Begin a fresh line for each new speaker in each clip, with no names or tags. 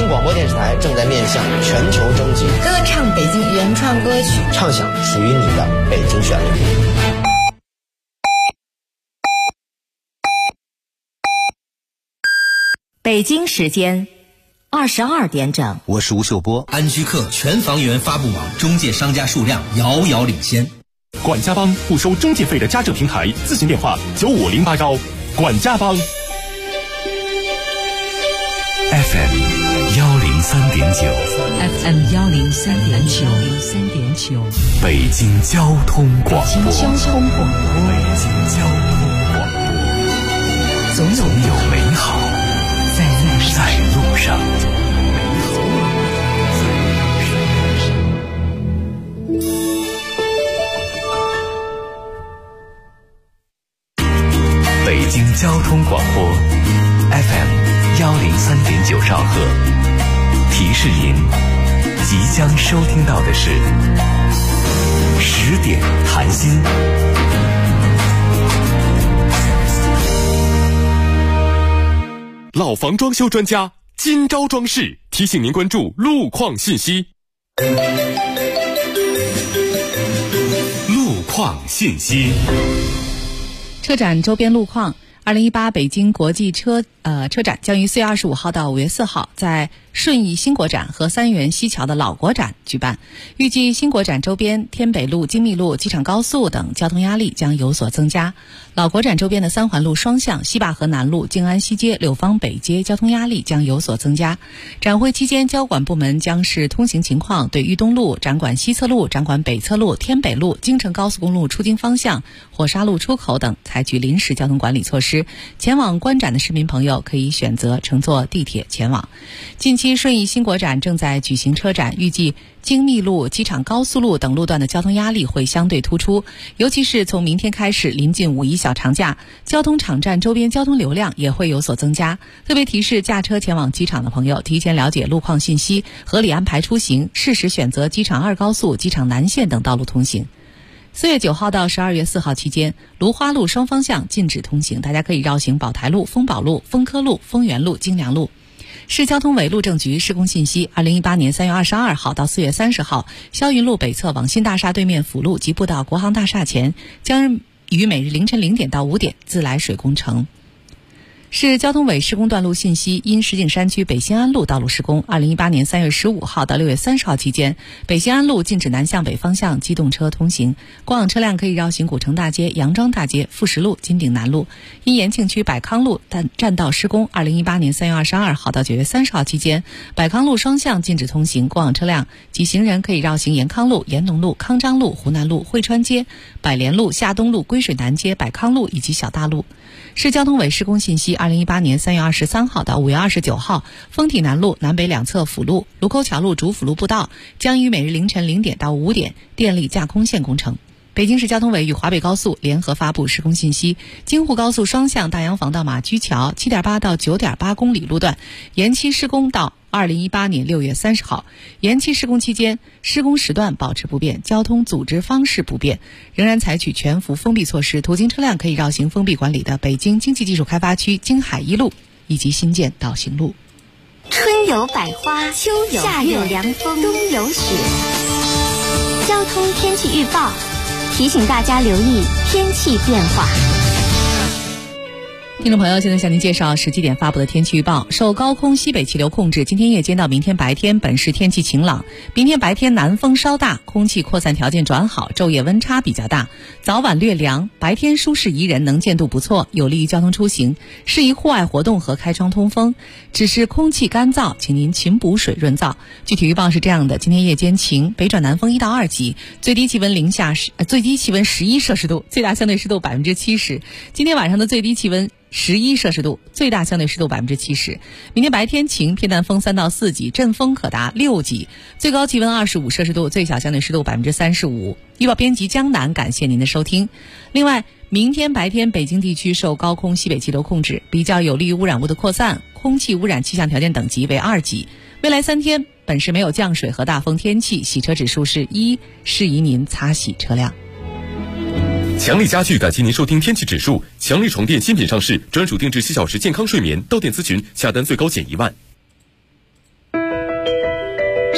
广播电视台正在面向全球征集
歌唱北京原创歌曲，
唱响属于你的北京旋律。
北京时间22点整，
我是吴秀波。
安居客全房源发布网中介商家数量遥遥领先。
管家帮不收中介费的家政平台，咨询电话95081。管家帮
FM 103.9 北京交通广播，总有美好在路上。北京交通广播 FM 103.9兆赫，提示您即将收听到的是10点谈心。
老房装修专家今朝装饰提醒您关注路况信息。路况信息。
车展周边路况，2018北京国际车展将于4月25号到5月4号在顺义新国展和三元西桥的老国展举办。预计新国展周边天北路、精密路、机场高速等交通压力将有所增加。老国展周边的三环路双向、西坝河南路、静安西街、柳芳北街交通压力将有所增加。展会期间，交管部门将视通行情况，对豫东路、展馆西侧路、展馆北侧路、天北路、京承高速公路出京方向、火沙路出口等采取临时交通管理措施。前往观展的市民朋友可以选择乘坐地铁前往。近期顺义新国展正在举行车展，预计精密路、机场高速路等路段的交通压力会相对突出，尤其是从明天开始临近5一小长假，交通场站周边交通流量也会有所增加。特别提示驾车前往机场的朋友，提前了解路况信息，合理安排出行，适时选择机场2高速、机场南线等道路通行。4月9号到12月4号期间，芦花路双方向禁止通行，大家可以绕行宝台路、丰宝路、丰科路、丰源路、京良路。市交通委路政局施工信息：2018年3月22号到4月30号，霄云路北侧网信大厦对面辅路及步道国航大厦前，将于每日凌晨0点到5点自来水工程。市交通委施工段路信息：因石景山区北新安路道路施工，2018年3月15号到6月30号期间，北新安路禁止南向北方向机动车通行，过往车辆可以绕行古城大街、杨庄大街、富石路、金鼎南路。因延庆区百康路占道施工，2018年3月22号到9月30号期间，百康路双向禁止通行，过往车辆及行人可以绕行延康路、延农路、康章路、湖南路、汇川街、百联路、夏东路、归水南街、百康路以及小大路。市交通委施工信息：2018年3月23号到5月29号，丰体南路南北两侧辅路、卢沟桥路主辅路步道将于每日凌晨0点到5点电力架空线工程。北京市交通委与华北高速联合发布施工信息：京沪高速双向大洋房到马驹桥 7.8 到 9.8 公里路段延期施工到2018年6月30号。延期施工期间，施工时段保持不变，交通组织方式不变，仍然采取全幅封闭措施，途经车辆可以绕行封闭管理的北京经济技术开发区京海一路以及新建导行路。
春有百花，秋有夏有凉风，冬有雪。交通天气预报提醒大家留意天气变化。
听众朋友，现在向您介绍10几点发布的天气预报。受高空西北气流控制，今天夜间到明天白天本市天气晴朗。明天白天南风稍大，空气扩散条件转好，昼夜温差比较大，早晚略凉，白天舒适宜人，能见度不错，有利于交通出行，适宜户外活动和开窗通风。只是空气干燥，请您勤补水润燥。具体预报是这样的：今天夜间晴，北转南风1到2级，最低气温11摄氏度，最大相对湿度70%。今天晚上的最低气温11摄氏度，最大相对湿度70%。明天白天晴，偏南风3到4级，阵风可达6级，最高气温25摄氏度，最小相对湿度35%。预报编辑江南，感谢您的收听。另外，明天白天北京地区受高空西北气流控制，比较有利于污染物的扩散，空气污染气象条件等级为2级。未来3天本市没有降水和大风天气，洗车指数是1，适宜您擦洗车辆。
强力家具感谢您收听天气指数。强力床垫新品上市，专属定制7小时健康睡眠，到店咨询，下单最高减1万。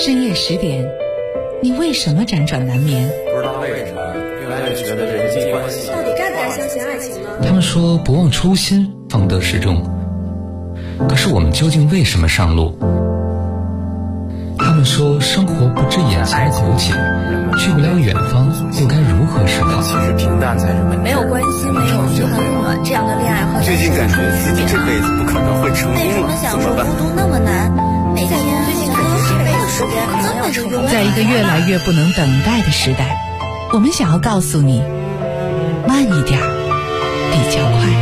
深夜10点，你为什么辗转难眠？
不知道为什么越来越觉得人际关系
到底该不该相信爱情呢？
他们说不忘初心，方得始终。可是我们究竟为什么上路？他们说生活不止眼前苟且，去不了远方，又该如何是好？
其实平淡才是美。
没有关系，没有很暖，这样的恋爱和
最近感觉自己这辈子不可能会成功了，怎么办？
孤独那么难，每天最近感觉这辈子时间可能要成功。
在一个越来越不能等待的时代，我们想要告诉你，慢一点比较快。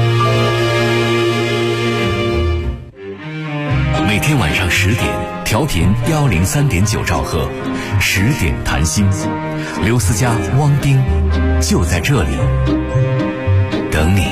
每天晚上10点，调频103.9兆赫，10点谈心，刘思佳、汪冰就在这里等你。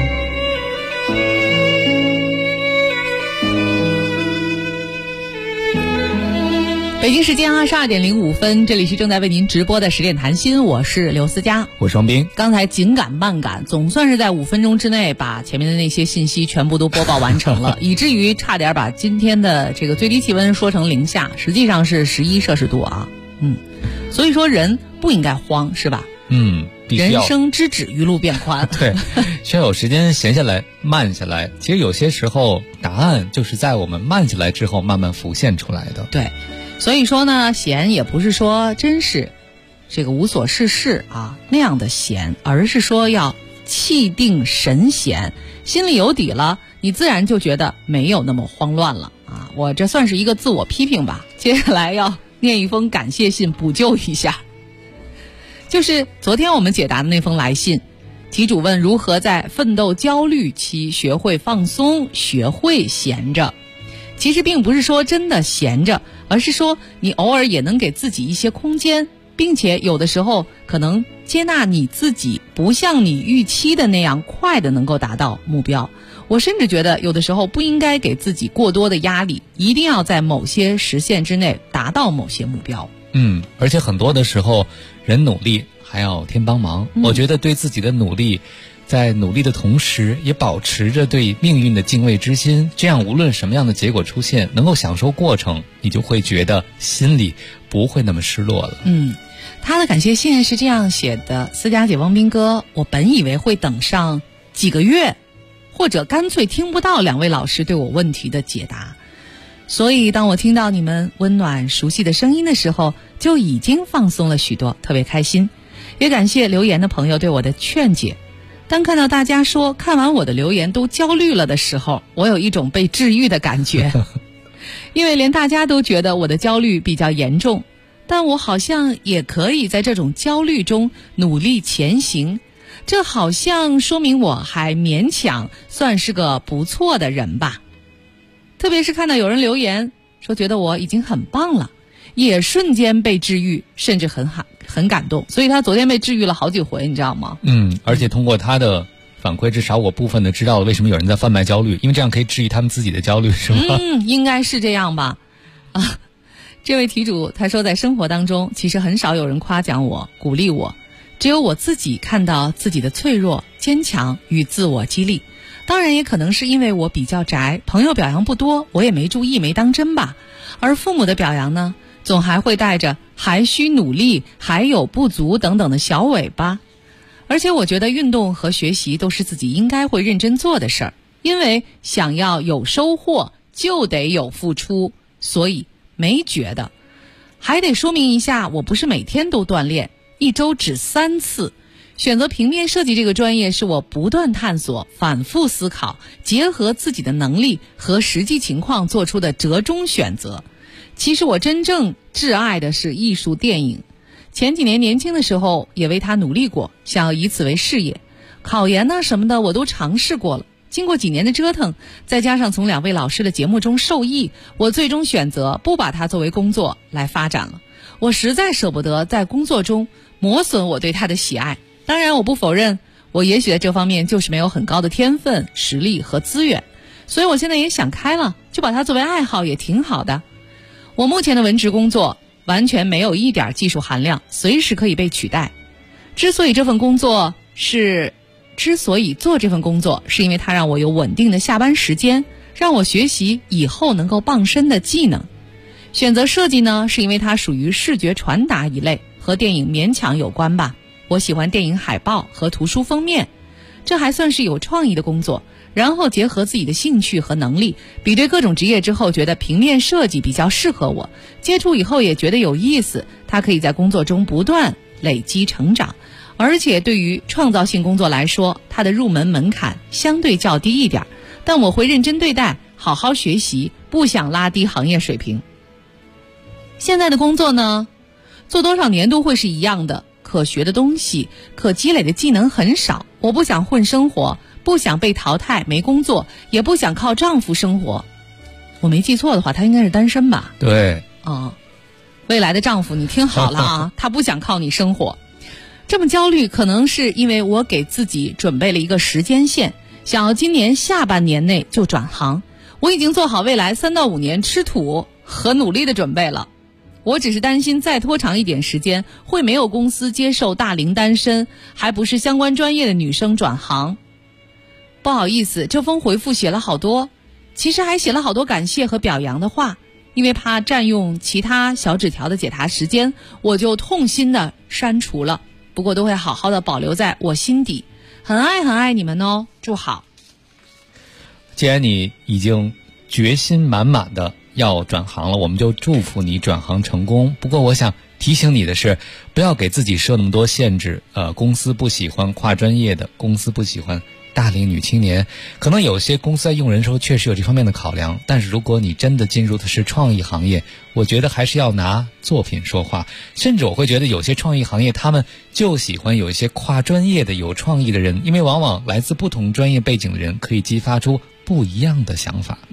北京时间22点05分，这里是正在为您直播的10点谈心，我是刘思佳，
我是汪冰。
刚才紧赶慢赶，总算是在5分钟之内把前面的那些信息全部都播报完成了，以至于差点把今天的这个最低气温说成零下，实际上是11摄氏度啊。所以说人不应该慌，是吧？人生之止，余路变宽。
对，需要有时间闲下来，慢下来。其实有些时候，答案就是在我们慢下来之后慢慢浮现出来的。
对。所以说呢，闲也不是说真是这个无所事事啊那样的闲，而是说要气定神闲，心里有底了，你自然就觉得没有那么慌乱了啊。我这算是一个自我批评吧。接下来要念一封感谢信补救一下，就是昨天我们解答的那封来信，题主问如何在奋斗焦虑期学会放松，学会闲着。其实并不是说真的闲着，而是说你偶尔也能给自己一些空间，并且有的时候可能接纳你自己不像你预期的那样快的能够达到目标。我甚至觉得有的时候不应该给自己过多的压力，一定要在某些时限之内达到某些目标。
而且很多的时候人努力还要天帮忙。我觉得对自己的努力，在努力的同时也保持着对命运的敬畏之心，这样无论什么样的结果出现，能够享受过程，你就会觉得心里不会那么失落了。
他的感谢信是这样写的：思佳姐、汪斌哥，我本以为会等上几个月，或者干脆听不到两位老师对我问题的解答，所以当我听到你们温暖熟悉的声音的时候，就已经放松了许多，特别开心。也感谢留言的朋友对我的劝解。当看到大家说看完我的留言都焦虑了的时候，我有一种被治愈的感觉因为连大家都觉得我的焦虑比较严重，但我好像也可以在这种焦虑中努力前行，这好像说明我还勉强算是个不错的人吧。特别是看到有人留言说觉得我已经很棒了，也瞬间被治愈，甚至很感动。所以他昨天被治愈了好几回，你知道吗？
而且通过他的反馈，至少我部分的知道了为什么有人在贩卖焦虑，因为这样可以治愈他们自己的焦虑，是吗？
应该是这样吧。这位题主他说，在生活当中其实很少有人夸奖我、鼓励我，只有我自己看到自己的脆弱、坚强与自我激励。当然也可能是因为我比较宅，朋友表扬不多，我也没注意没当真吧。而父母的表扬呢，总还会带着还需努力、还有不足等等的小尾巴。而且我觉得运动和学习都是自己应该会认真做的事儿，因为想要有收获就得有付出，所以没觉得。还得说明一下，我不是每天都锻炼，一周只3次。选择平面设计这个专业是我不断探索、反复思考，结合自己的能力和实际情况做出的折中选择。其实我真正挚爱的是艺术电影，前几年年轻的时候也为它努力过，想要以此为事业。考研呢什么的我都尝试过了，经过几年的折腾，再加上从两位老师的节目中受益，我最终选择不把它作为工作来发展了。我实在舍不得在工作中磨损我对它的喜爱。当然我不否认，我也许在这方面就是没有很高的天分、实力和资源，所以我现在也想开了，就把它作为爱好也挺好的。我目前的文职工作完全没有一点技术含量，随时可以被取代。之所以做这份工作，是因为它让我有稳定的下班时间，让我学习以后能够傍身的技能。 选择设计呢，是因为它属于视觉传达一类，和电影勉强有关吧。我喜欢电影海报和图书封面，这还算是有创意的工作。然后结合自己的兴趣和能力，比对各种职业之后，觉得平面设计比较适合我。接触以后也觉得有意思，它可以在工作中不断累积成长。而且对于创造性工作来说，它的入门门槛相对较低一点，但我会认真对待，好好学习，不想拉低行业水平。现在的工作呢，做多少年都会是一样的，可学的东西、可积累的技能很少。我不想混生活，不想被淘汰没工作，也不想靠丈夫生活。我没记错的话，他应该是单身吧？
对。
未来的丈夫你听好了啊，他不想靠你生活。这么焦虑可能是因为我给自己准备了一个时间线，想要今年下半年内就转行。我已经做好未来3到5年吃土和努力的准备了。我只是担心再拖长一点时间，会没有公司接受大龄单身还不是相关专业的女生转行。不好意思，这封回复写了好多，其实还写了好多感谢和表扬的话，因为怕占用其他小纸条的解答时间，我就痛心的删除了。不过都会好好的保留在我心底，很爱你们哦，祝好。
既然你已经决心满满的要转行了，我们就祝福你转行成功。不过我想提醒你的是，不要给自己设那么多限制。公司不喜欢跨专业的，公司不喜欢大龄女青年，可能有些公司在用人的时候确实有这方面的考量，但是如果你真的进入的是创意行业，我觉得还是要拿作品说话。甚至我会觉得有些创意行业他们就喜欢有一些跨专业的有创意的人，因为往往来自不同专业背景的人可以激发出不一样的想法。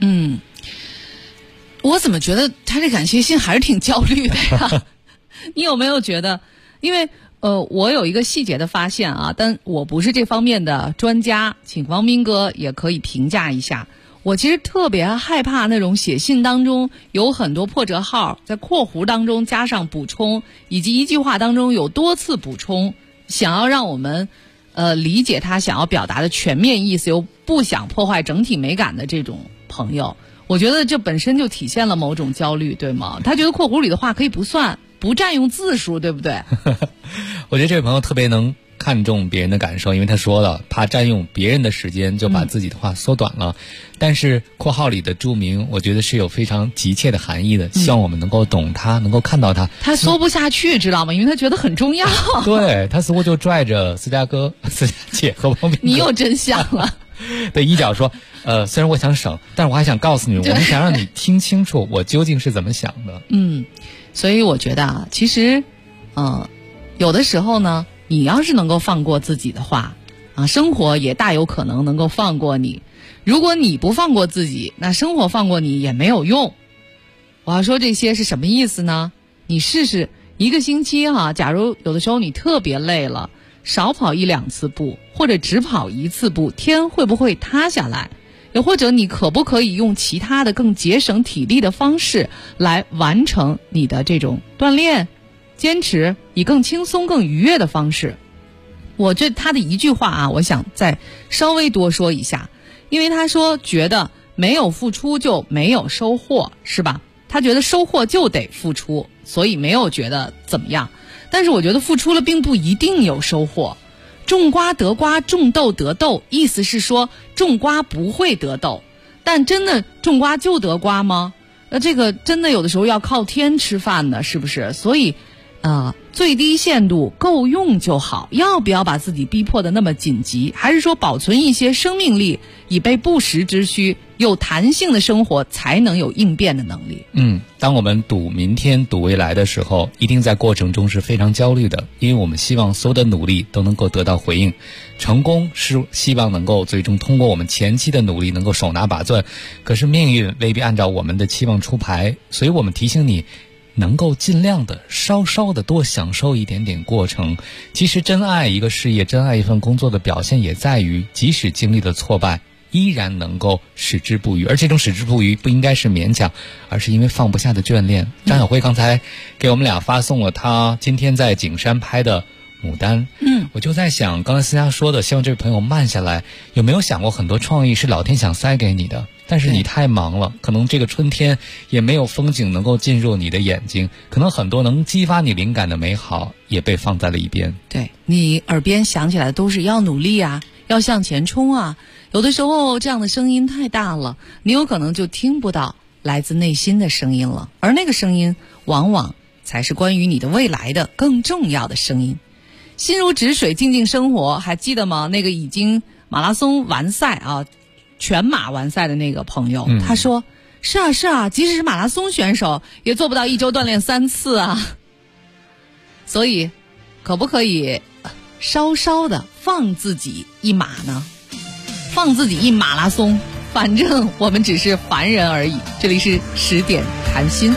我怎么觉得他这感谢信还是挺焦虑的呀？你有没有觉得？因为我有一个细节的发现啊，但我不是这方面的专家，请王斌哥也可以评价一下。我其实特别害怕那种写信当中有很多破折号，在括弧当中加上补充，以及一句话当中有多次补充，想要让我们理解他想要表达的全面意思，又不想破坏整体美感的这种朋友。我觉得这本身就体现了某种焦虑，对吗？他觉得括弧里的话可以不算，不占用字数，对不对？
我觉得这位朋友特别能看重别人的感受，因为他说了，怕占用别人的时间，就把自己的话缩短了。但是括号里的注明，我觉得是有非常急切的含义的，希望我们能够懂他，能够看到他。
他缩不下去，知道吗？因为他觉得很重要。
对，他似乎就拽着思佳哥、思佳姐和王斌哥。
你又真相了。
对，一脚说，虽然我想省，但是我还想告诉你，我们想让你听清楚我究竟是怎么想的。
所以我觉得啊，其实，有的时候呢，你要是能够放过自己的话，生活也大有可能能够放过你。如果你不放过自己，那生活放过你也没有用。我要说这些是什么意思呢？你试试一个星期假如有的时候你特别累了，少跑1-2次步，或者只跑1次步，天会不会塌下来？又或者你可不可以用其他的更节省体力的方式来完成你的这种锻炼，坚持以更轻松更愉悦的方式。我这他的一句话我想再稍微多说一下，因为他说觉得没有付出就没有收获，是吧？他觉得收获就得付出，所以没有觉得怎么样。但是我觉得付出了并不一定有收获。种瓜得瓜，种豆得豆，意思是说种瓜不会得豆，但真的种瓜就得瓜吗？这个真的有的时候要靠天吃饭的，是不是？所以最低限度够用就好，要不要把自己逼迫的那么紧急？还是说保存一些生命力，以备不时之需，有弹性的生活才能有应变的能力。
当我们赌明天赌未来的时候，一定在过程中是非常焦虑的，因为我们希望所有的努力都能够得到回应。成功是希望能够最终通过我们前期的努力能够手拿把攥，可是命运未必按照我们的期望出牌，所以我们提醒你能够尽量的稍稍的多享受一点点过程。其实真爱一个事业，真爱一份工作的表现也在于即使经历了挫败，依然能够矢志不渝，而这种矢志不渝不应该是勉强，而是因为放不下的眷恋。张小辉刚才给我们俩发送了他今天在景山拍的牡丹。我就在想，刚才思佳说的希望这位朋友慢下来，有没有想过很多创意是老天想塞给你的， 但是你太忙了，可能这个春天也没有风景能够进入你的眼睛，可能很多能激发你灵感的美好也被放在了一边。
对，你耳边响起来都是要努力啊，要向前冲啊，有的时候这样的声音太大了，你有可能就听不到来自内心的声音了，而那个声音往往才是关于你的未来的更重要的声音。心如止水，静静生活，还记得吗？那个已经马拉松完赛啊，全马完赛的那个朋友，他说是啊，即使是马拉松选手也做不到一周锻炼3次啊。所以可不可以稍稍的放自己一马呢？放自己一马拉松，反正我们只是凡人而已。这里是10点谈心。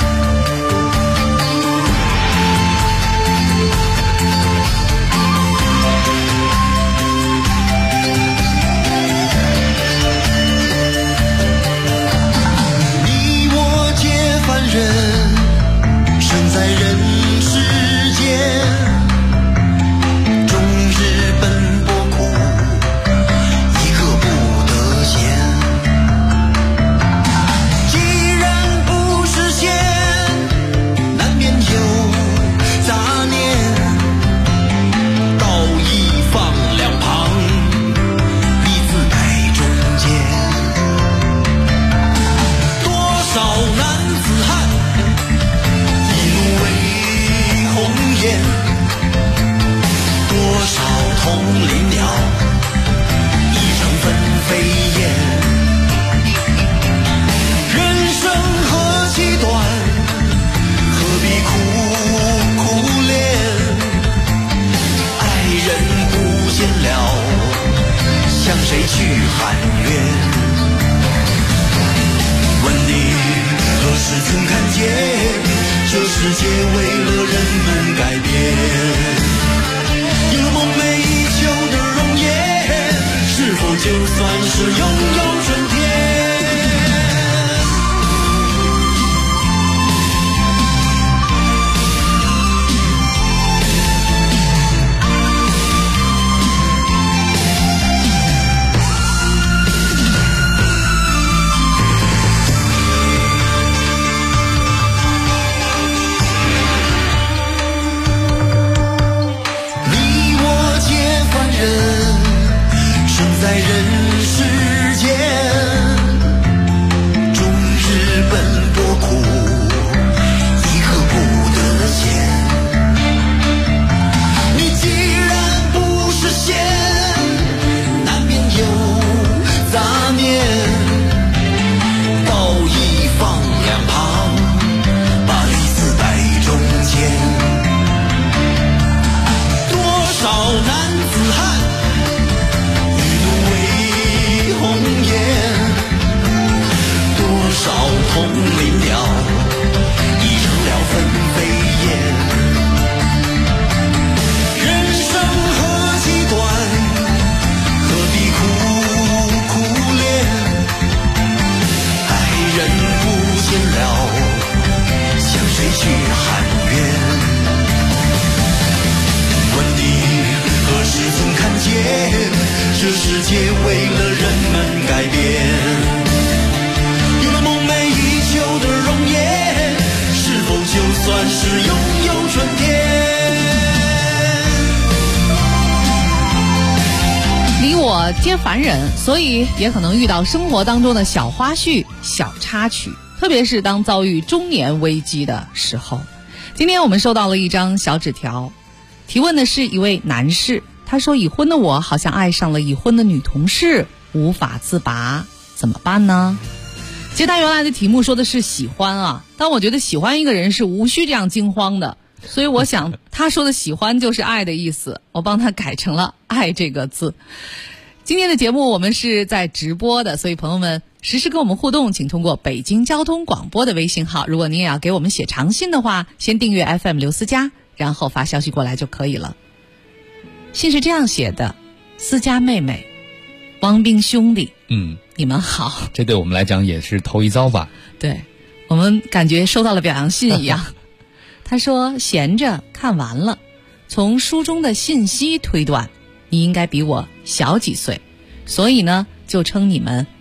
皆凡人，所以也可能遇到生活当中的小花絮、小插曲，特别是当遭遇中年危机的时候。今天我们收到了一张小纸条，提问的是一位男士，他说：已婚的我好像爱上了已婚的女同事，无法自拔，怎么办呢？其实他原来的题目说的是喜欢啊，但我觉得喜欢一个人是无需这样惊慌的，所以我想他说的喜欢就是爱的意思，我帮他改成了爱这个字。今天的节目我们是在直播的，所以朋友们实时跟我们互动，请通过北京交通广播的微信号，如果您也要给我们写长信的话，先订阅 FM 刘思佳，然后发消息过来就可以了。信是这样写的：思佳妹妹，汪斌兄弟，你们好。
这对我们来讲也是头一遭吧？
对，我们感觉收到了表扬信一样。他说闲着看完了，从书中的信息推断你应该比我小几岁，所以呢就称你们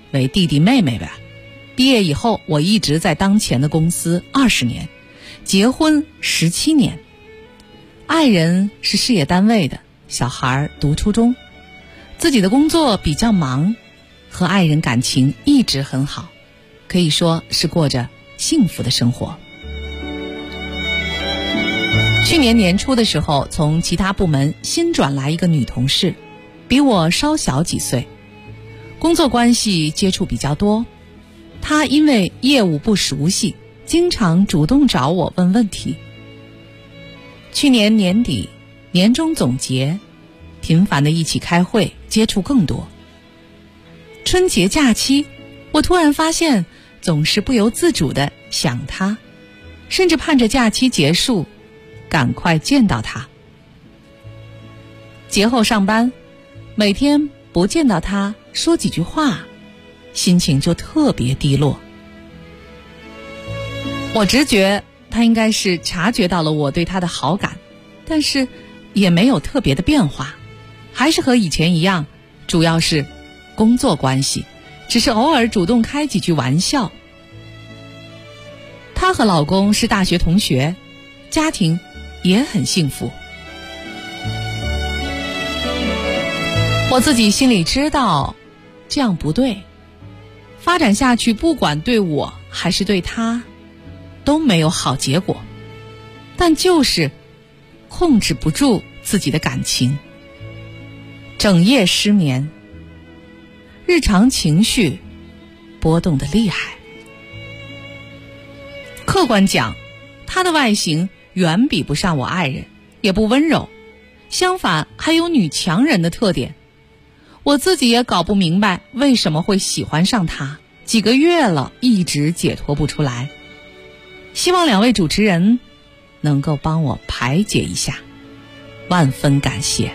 为弟弟妹妹吧。毕业以后，我一直在当前的公司20年，结婚17年。爱人是事业单位的，小孩读初中，自己的工作比较忙，和爱人感情一直很好，可以说是过着幸福的生活。去年年初的时候，从其他部门新转来一个女同事，比我稍小几岁，工作关系接触比较多。她因为业务不熟悉，经常主动找我问问题。去年年底年终总结，频繁的一起开会，接触更多。春节假期，我突然发现总是不由自主的想她，甚至盼着假期结束赶快见到她。节后上班，每天不见到她说几句话，心情就特别低落。我直觉她应该是察觉到了我对她的好感，但是也没有特别的变化，还是和以前一样，主要是工作关系，只是偶尔主动开几句玩笑。她和老公是大学同学，家庭也很幸福。我自己心里知道这样不对，发展下去不管对我还是对他都没有好结果，但就是控制不住自己的感情，整夜失眠，日常情绪波动得厉害。客观讲，他的外形远比不上我爱人，也不温柔，相反还有女强人的特点。我自己也搞不明白为什么会喜欢上他，几个月了一直解脱不出来。希望两位主持人能够帮我排解一下，万分感谢。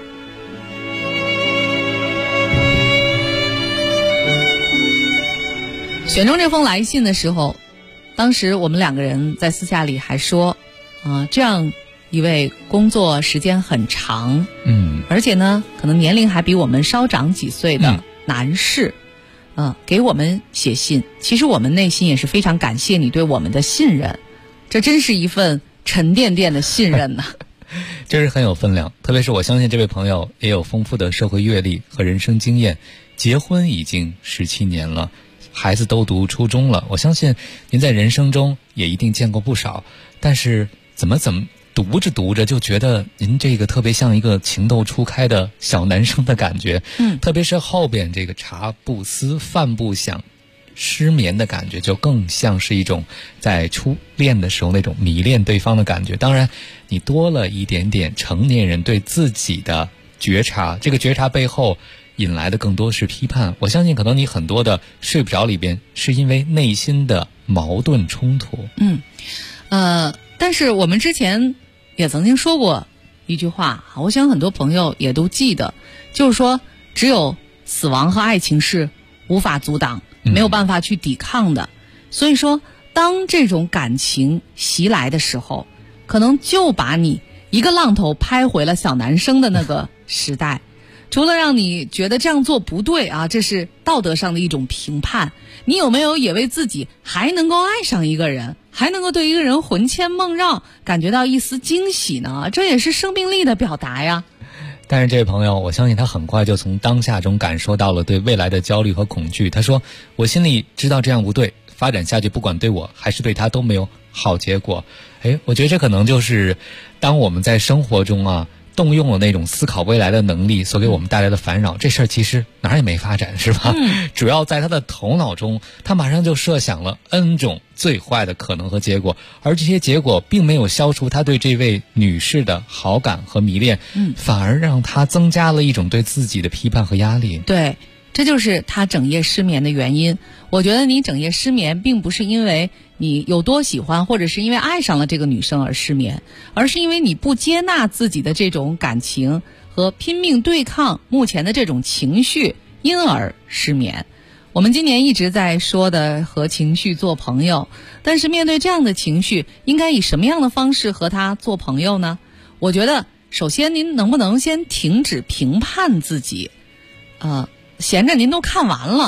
选中这封来信的时候，当时我们两个人在私下里还说这样一位工作时间很长，而且呢可能年龄还比我们稍长几岁的男士，给我们写信，其实我们内心也是非常感谢你对我们的信任，这真是一份沉甸甸的信任呐。
这是很有分量，特别是我相信这位朋友也有丰富的社会阅历和人生经验，结婚已经17年了，孩子都读初中了，我相信您在人生中也一定见过不少，但是怎么读着读着就觉得您这个特别像一个情窦初开的小男生的感觉，特别是后边这个茶不思饭不想失眠的感觉，就更像是一种在初恋的时候那种迷恋对方的感觉。当然你多了一点点成年人对自己的觉察，这个觉察背后引来的更多是批判。我相信可能你很多的睡不着里边是因为内心的矛盾冲突。
但是我们之前也曾经说过一句话，我想很多朋友也都记得，就是说只有死亡和爱情是无法阻挡，没有办法去抵抗的。所以说当这种感情袭来的时候，可能就把你一个浪头拍回了小男生的那个时代。除了让你觉得这样做不对这是道德上的一种评判，你有没有也为自己还能够爱上一个人，还能够对一个人魂牵梦绕感觉到一丝惊喜呢？这也是生命力的表达呀。
但是这位朋友，我相信他很快就从当下中感受到了对未来的焦虑和恐惧。他说，我心里知道这样不对，发展下去不管对我还是对他都没有好结果。我觉得这可能就是当我们在生活中动用了那种思考未来的能力所给我们带来的烦扰，这事儿其实哪儿也没发展，是吧？主要在他的头脑中，他马上就设想了 N 种最坏的可能和结果，而这些结果并没有消除他对这位女士的好感和迷恋，反而让他增加了一种对自己的批判和压力。
对，这就是他整夜失眠的原因。我觉得你整夜失眠并不是因为你有多喜欢，或者是因为爱上了这个女生而失眠，而是因为你不接纳自己的这种感情和拼命对抗目前的这种情绪，因而失眠。我们今年一直在说的和情绪做朋友，但是面对这样的情绪，应该以什么样的方式和他做朋友呢？我觉得首先您能不能先停止评判自己，闲着您都看完了，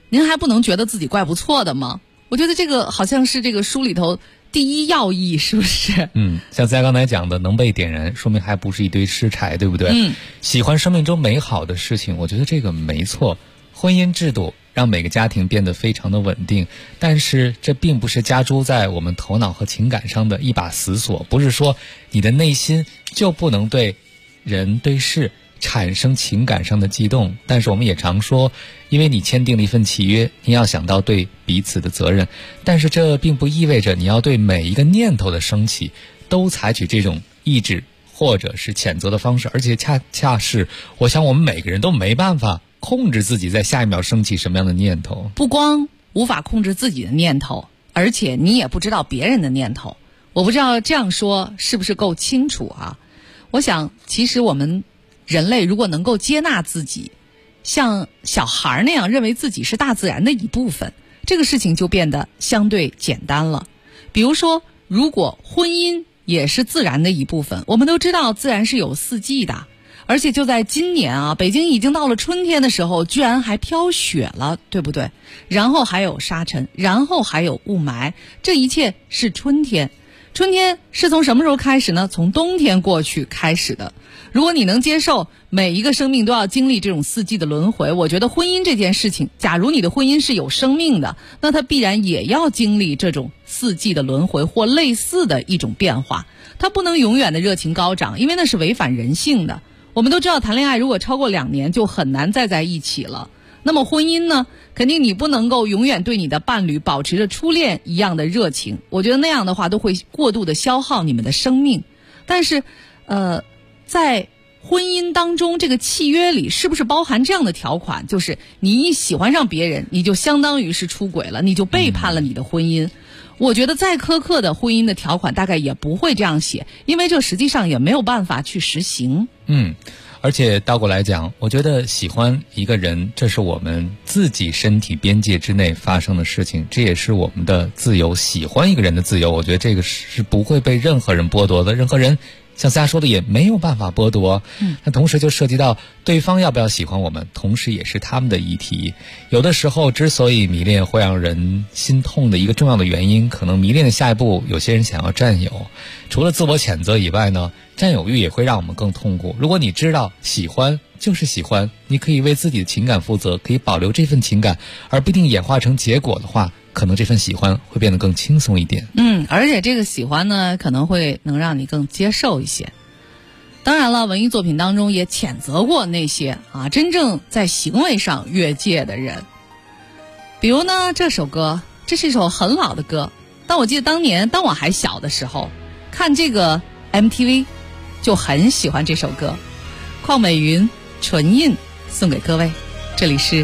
您还不能觉得自己怪不错的吗？我觉得这个好像是这个书里头第一要义，是不是？
像咱刚才讲的，能被点燃，说明还不是一堆尸柴，对不对？喜欢生命中美好的事情，我觉得这个没错。婚姻制度让每个家庭变得非常的稳定，但是这并不是加诸在我们头脑和情感上的一把死锁，不是说你的内心就不能对人对事产生情感上的悸动。但是我们也常说，因为你签订了一份契约，你要想到对彼此的责任，但是这并不意味着你要对每一个念头的升起都采取这种抑制或者是谴责的方式，而且恰恰是我想我们每个人都没办法控制自己在下一秒升起什么样的念头。
不光无法控制自己的念头，而且你也不知道别人的念头。我不知道这样说是不是够清楚啊？我想其实我们人类如果能够接纳自己，像小孩那样认为自己是大自然的一部分，这个事情就变得相对简单了。比如说，如果婚姻也是自然的一部分，我们都知道自然是有四季的，而且就在今年啊，北京已经到了春天的时候，居然还飘雪了，对不对？然后还有沙尘，然后还有雾霾，这一切是春天。春天是从什么时候开始呢？从冬天过去开始的。如果你能接受每一个生命都要经历这种四季的轮回，我觉得婚姻这件事情，假如你的婚姻是有生命的，那它必然也要经历这种四季的轮回或类似的一种变化。它不能永远的热情高涨，因为那是违反人性的。我们都知道谈恋爱如果超过2年就很难再在一起了。那么婚姻呢，肯定你不能够永远对你的伴侣保持着初恋一样的热情，我觉得那样的话都会过度的消耗你们的生命。但是在婚姻当中，这个契约里是不是包含这样的条款，就是你一喜欢上别人，你就相当于是出轨了，你就背叛了你的婚姻。我觉得再苛刻的婚姻的条款大概也不会这样写，因为这实际上也没有办法去实行。
而且倒过来讲，我觉得喜欢一个人，这是我们自己身体边界之内发生的事情，这也是我们的自由，喜欢一个人的自由，我觉得这个是不会被任何人剥夺的，任何人像大家说的也没有办法剥夺。那同时就涉及到对方要不要喜欢我们，同时也是他们的议题。有的时候之所以迷恋会让人心痛的一个重要的原因，可能迷恋的下一步有些人想要占有，除了自我谴责以外呢，占有欲也会让我们更痛苦。如果你知道喜欢就是喜欢，你可以为自己的情感负责，可以保留这份情感，而不一定演化成结果的话，可能这份喜欢会变得更轻松一点。
而且这个喜欢呢，可能会能让你更接受一些。当然了，文艺作品当中也谴责过那些真正在行为上越界的人。比如呢，这首歌，这是一首很老的歌，但我记得当年当我还小的时候，看这个 MTV 就很喜欢这首歌。邝美云、纯印送给各位，这里是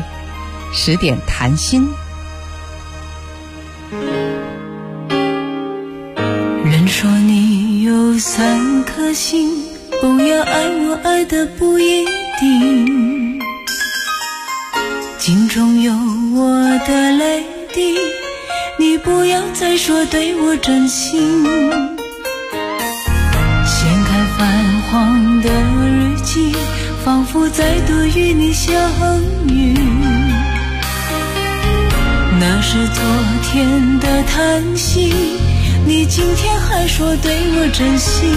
10点谈心。
人说你有3颗心，不要爱我爱的不一定，镜中有我的泪滴，你不要再说对我真心。掀开泛黄的日记，仿佛再度与你相遇，那是昨天的叹息，你今天还说对我真心。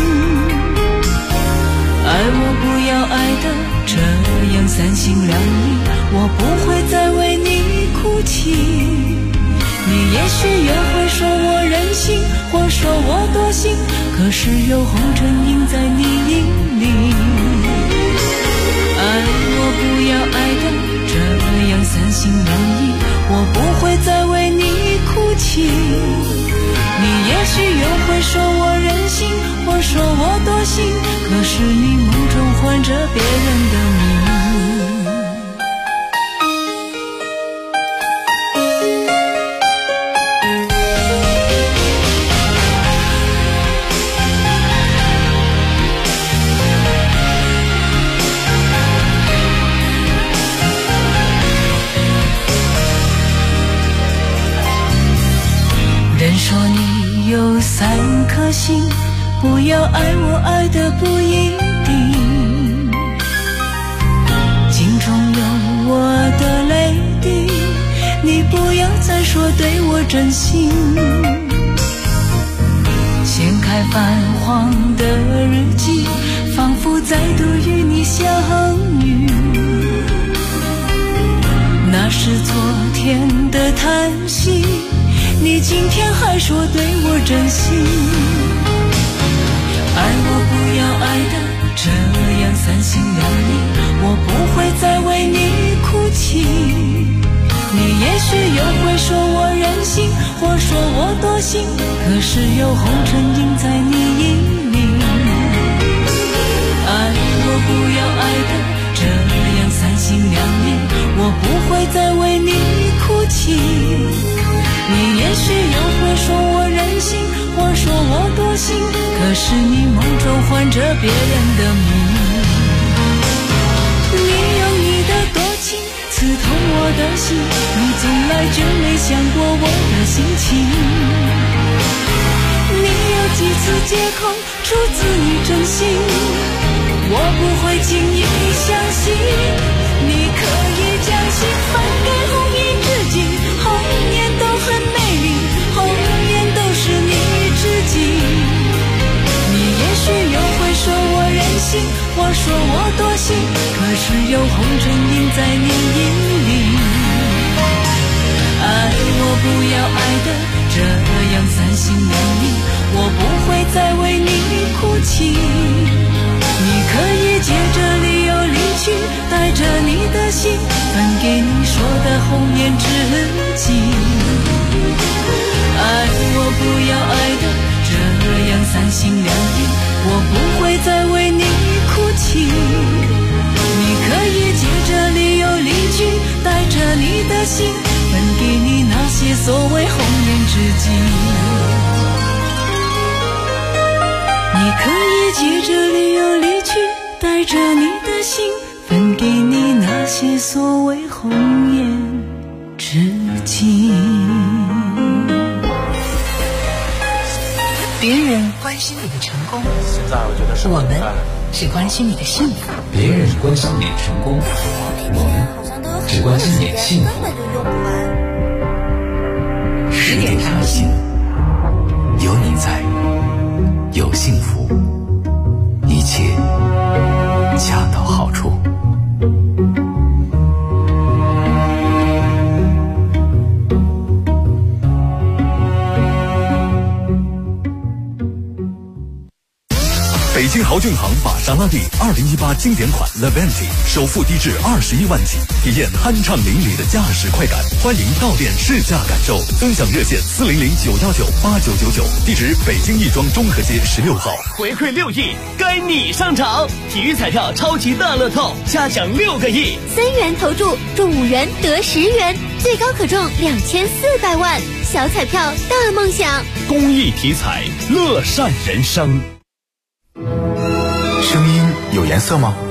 爱我不要爱的这样三心两意，我不会再为你哭泣。你也许也会说我任性，或说我多心，可是有红尘印在你眼里。爱我不要爱的这样三心两意，我不会再为你哭泣。你也许又会说我任性，或说我多心，可是你梦中唤着别人的名。人说你有3颗心，不要爱我爱的不一定，镜中有我的泪滴， 真心。掀开泛黄的日记，仿佛再度与你相遇。那是昨天的叹息，你今天还说对我真心。爱我不要爱的这样三心两意，我不会再为你哭泣。你也许又会说我任性，或说我多心，可是有红尘印在你眼里。爱我不要爱的这样三心两意，我不会再为你哭泣。你也许又会说我任性，或说我多心，可是你梦中唤着别人的名。你有你的多情刺痛我的心，你从来就没想过我的心情。你有几次借口出自于真心，我不会轻易相信。你可以将心分给红颜知己，红颜都很美丽，红颜都是你知己。你也许又会说我任性，或说我多心，可是有红尘印在你眼里。爱我不要爱的这样三心两意，我不会再为你哭泣。你可以借着理由离去，带着你的心分给你说的红颜知己。爱我不要爱的这样三心两意，我不会再为你哭泣。你可以借着理由离去，带着你的心分给你那些所谓红颜知己。你可以借着理由离去，带着你的心分给你那些所谓红颜知己。
别人关心你的成功，
现在我觉得
我们只关心你的幸福。
别人关心你的成功，我们只关心你的幸福。
10点上心，有你在，有幸福，一切恰到好处。
北京豪骏行玛莎拉蒂2018经典款 Levante 首付低至21万起，体验酣畅淋漓的驾驶快感。欢迎到店试驾感受，分享热线400-919-8999，地址北京亦庄中和街16号。
回馈6亿，该你上场！体育彩票超级大乐透，下奖6个亿
，3元投注中5元得10元，最高可中2400万，小彩票大梦想。
公益体彩，乐善人生。
声音有颜色吗？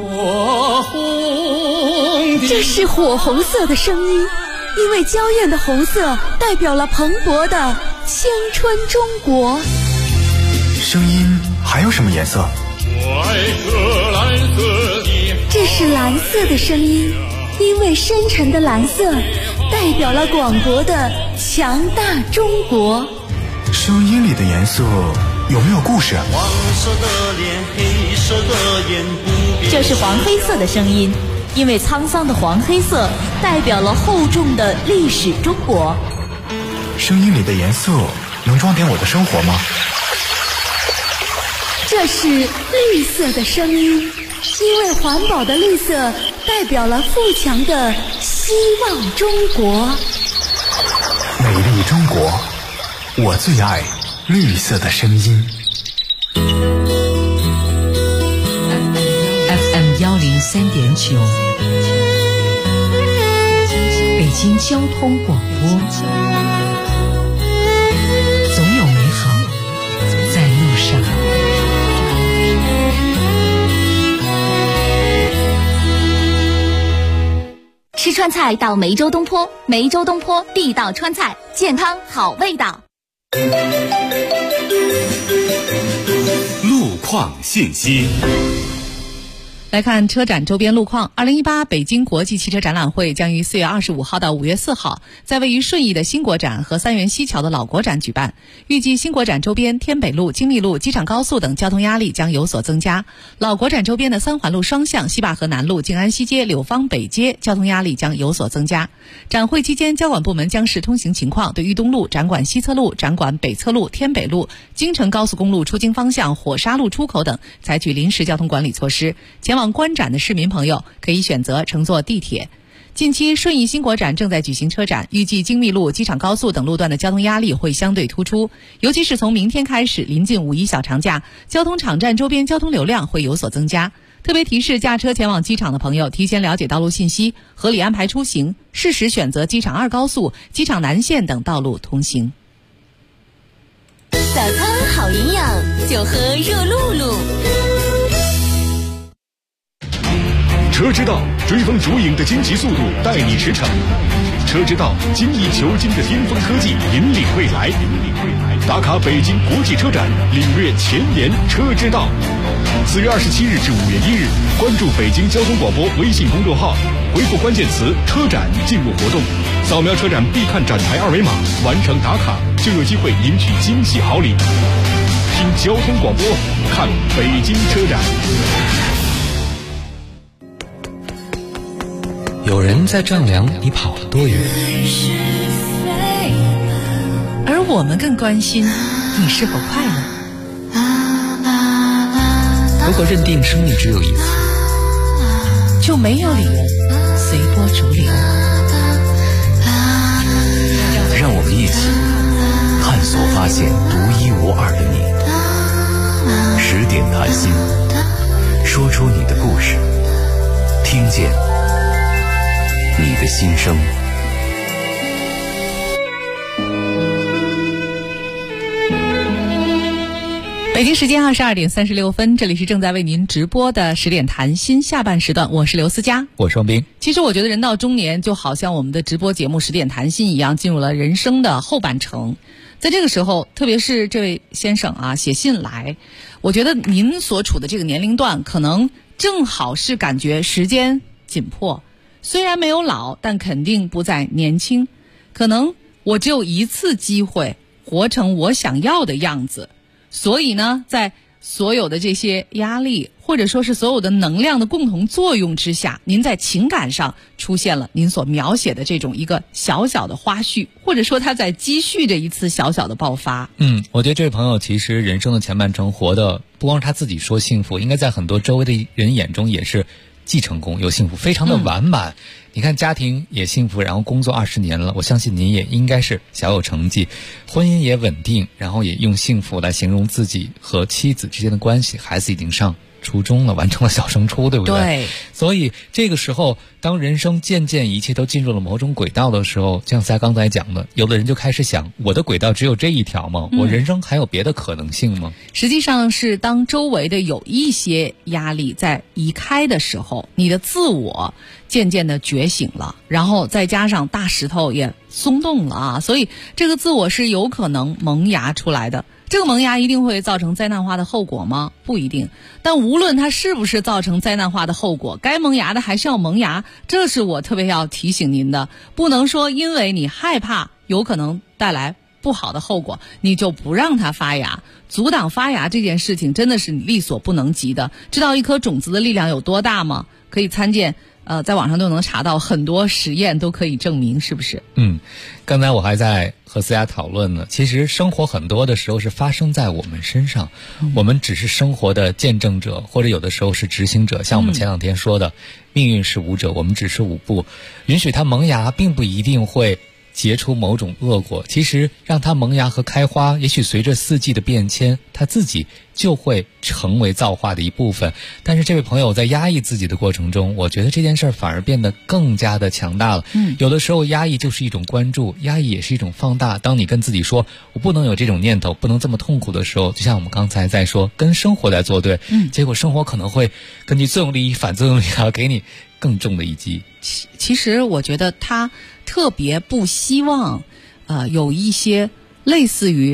这是火红色的声音，因为娇艳的红色代表了蓬勃的青春中国。
声音还有什么颜色？
这是蓝色的声音，因为深沉的蓝色代表了广博的强大中国。
声音里的颜色有没有故事？
黄色的脸，黑色的眼，
这是黄黑色的声音，因为沧桑的黄黑色代表了厚重的历史中国。
声音里的颜色能装点我的生活吗？
这是绿色的声音，因为环保的绿色代表了富强的希望中国。
美丽中国，我最爱绿色的声音。
FM 103.9，北京交通广播，总有美好在路上。
吃川菜到梅州东坡，梅州东坡地道川菜，健康好味道。
路况信息。
来看车展周边路况。2018北京国际汽车展览会将于4月25号到5月4号在位于顺义的新国展和三元西桥的老国展举办。预计新国展周边天北路、精密路、机场高速等交通压力将有所增加，老国展周边的三环路双向、西坝河南路、静安西街、柳芳北街交通压力将有所增加。展会期间，交管部门将视通行情况，对豫东路、展馆西侧路、展馆北侧路、天北路、京承高速公路出京方向、火沙路出口等采取临时交通管理措施。前往观展的市民朋友可以选择乘坐地铁。近期顺义新国展正在举行车展，预计精密路、机场高速等路段的交通压力会相对突出，尤其是从明天开始，临近五一小长假，交通场站周边交通流量会有所增加。特别提示驾车前往机场的朋友，提前了解道路信息，合理安排出行，适时选择机场2高速、机场南线等道路通行。
早餐好营养，就喝热露露。
车之道，追风逐影的惊奇速度带你驰骋；车之道，精益求精的巅峰科技引领未来。打卡北京国际车展，领略前沿车之道。4月27日至5月1日，关注北京交通广播微信公众号，回复关键词“车展”进入活动，扫描车展必看展台2维码，完成打卡就有机会赢取惊喜好礼。听交通广播，看北京车展。
有人在丈量你跑了多远，
而我们更关心你是否快乐。
如果认定生命只有一次，
就没有理由随波逐流。
让我们一起探索发现独一无二的你。10点谈心，说出你的故事，听见你的心声。
北京时间22点36分，这里是正在为您直播的10点谈心下半时段，我是刘思佳，
我是双冰。
其实我觉得人到中年就好像我们的直播节目10点谈心一样，进入了人生的后半程。在这个时候，特别是这位先生啊写信来，我觉得您所处的这个年龄段可能正好是感觉时间紧迫，虽然没有老，但肯定不再年轻。可能我只有一次机会活成我想要的样子，所以呢，在所有的这些压力或者说是所有的能量的共同作用之下，您在情感上出现了您所描写的这种一个小小的花絮，或者说他在积蓄着一次小小的爆发。
我觉得这位朋友其实人生的前半程活的不光是他自己说幸福，应该在很多周围的人眼中也是既成功又幸福，非常的完满。你看家庭也幸福，然后工作20年了，我相信您也应该是小有成绩，婚姻也稳定，然后也用幸福来形容自己和妻子之间的关系，孩子已经上初中了，完成了小升初，对不对？
对。
所以这个时候，当人生渐渐一切都进入了某种轨道的时候，像咱刚才讲的，有的人就开始想，我的轨道只有这一条吗？我人生还有别的可能性吗？
实际上是当周围的有一些压力在移开的时候，你的自我渐渐的觉醒了，然后再加上大石头也松动了啊，所以这个自我是有可能萌芽出来的。这个萌芽一定会造成灾难化的后果吗？不一定。但无论它是不是造成灾难化的后果，该萌芽的还是要萌芽，这是我特别要提醒您的。不能说因为你害怕有可能带来不好的后果，你就不让它发芽。阻挡发芽这件事情真的是你力所不能及的。知道一颗种子的力量有多大吗？可以参见在网上都能查到很多实验都可以证明，是不是？
刚才我还在和思佳讨论呢，其实生活很多的时候是发生在我们身上，我们只是生活的见证者，或者有的时候是执行者。像我们前两天说的，命运是舞者，我们只是舞步，允许它萌芽并不一定会结出某种恶果，其实让它萌芽和开花，也许随着四季的变迁，它自己就会成为造化的一部分。但是这位朋友在压抑自己的过程中，我觉得这件事反而变得更加的强大了。有的时候压抑就是一种关注，压抑也是一种放大。当你跟自己说我不能有这种念头，不能这么痛苦的时候，就像我们刚才在说跟生活在作对，结果生活可能会根据作用力反作用力给你更重的一击。
其实我觉得他特别不希望有一些类似于